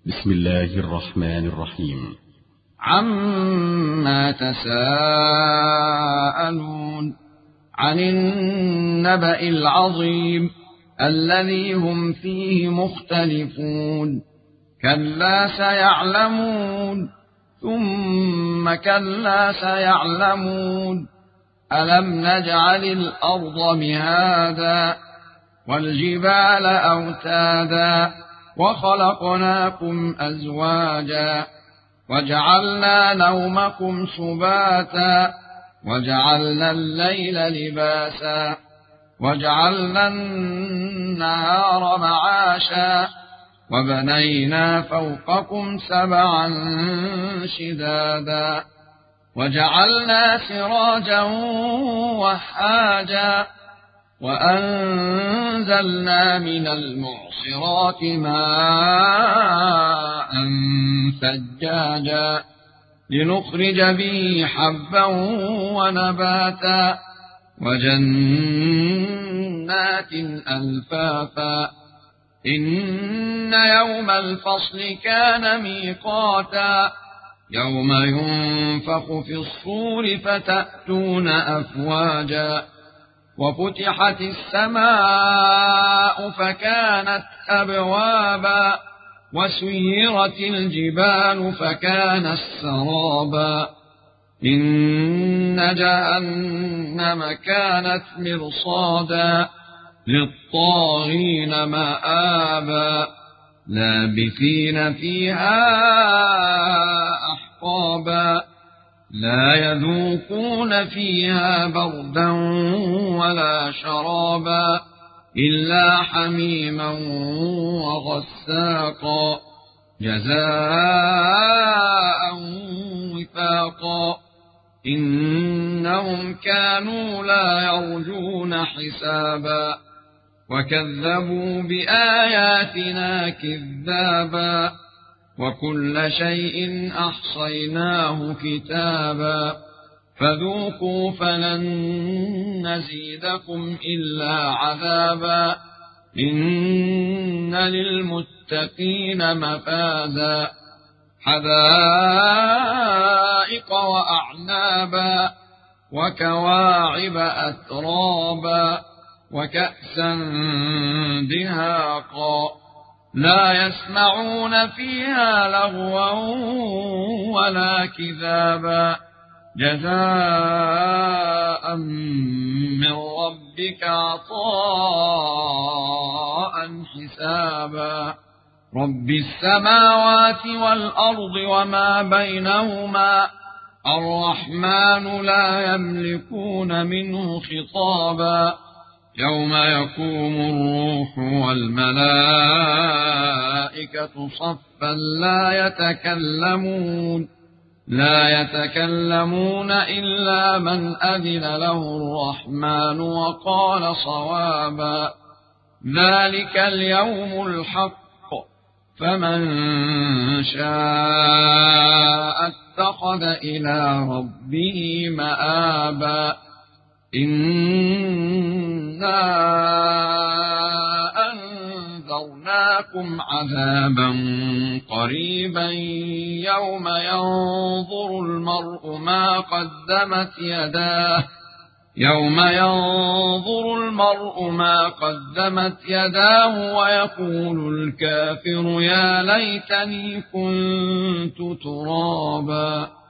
بسم الله الرحمن الرحيم. عما تساءلون عن النبأ العظيم الذي هم فيه مختلفون كلا سيعلمون ثم كلا سيعلمون ألم نجعل الأرض مهادا والجبال أوتادا وخلقناكم أزواجا وجعلنا نومكم سباتا وجعلنا الليل لباسا وجعلنا النهار معاشا وبنينا فوقكم سبعا شدادا وجعلنا سراجا وهاجا وأنزلنا من المعصرات ماء ثجاجا لنخرج به حبا ونباتا وجنات ألفافا إن يوم الفصل كان ميقاتا يوم ينفخ في الصور فتأتون أفواجا وفتحت السماء فكانت أبوابا وسيرت الجبال فكانت سرابا إن جهنم كانت مرصادا للطاغين مآبا لابثين فيها أحقابا لا يذوقون فيها بردا ولا شرابا إلا حميما وغساقا جزاء وفاقا إنهم كانوا لا يرجون حسابا وكذبوا بآياتنا كذابا وكل شيء أحصيناه كتابا فذوقوا فلن نزيدكم إلا عذابا إن للمتقين مفازا حدائق وأعنابا وكواعب أترابا وكأسا دهاقا لا يسمعون فيها لغوا ولا كذابا جزاء من ربك عطاء حسابا رب السماوات والأرض وما بينهما الرحمن لا يملكون منه خطابا يوم يقوم الروح والملائكة صفا لا يتكلمون إلا من أذن له الرحمن وقال صوابا ذلك اليوم الحق فمن شاء اتخذ إلى ربه مآبا إنا أنذرناكم عذابا قريبا يوم ينظر المرء ما قدمت يداه ويقول الكافر يا ليتني كنت ترابا.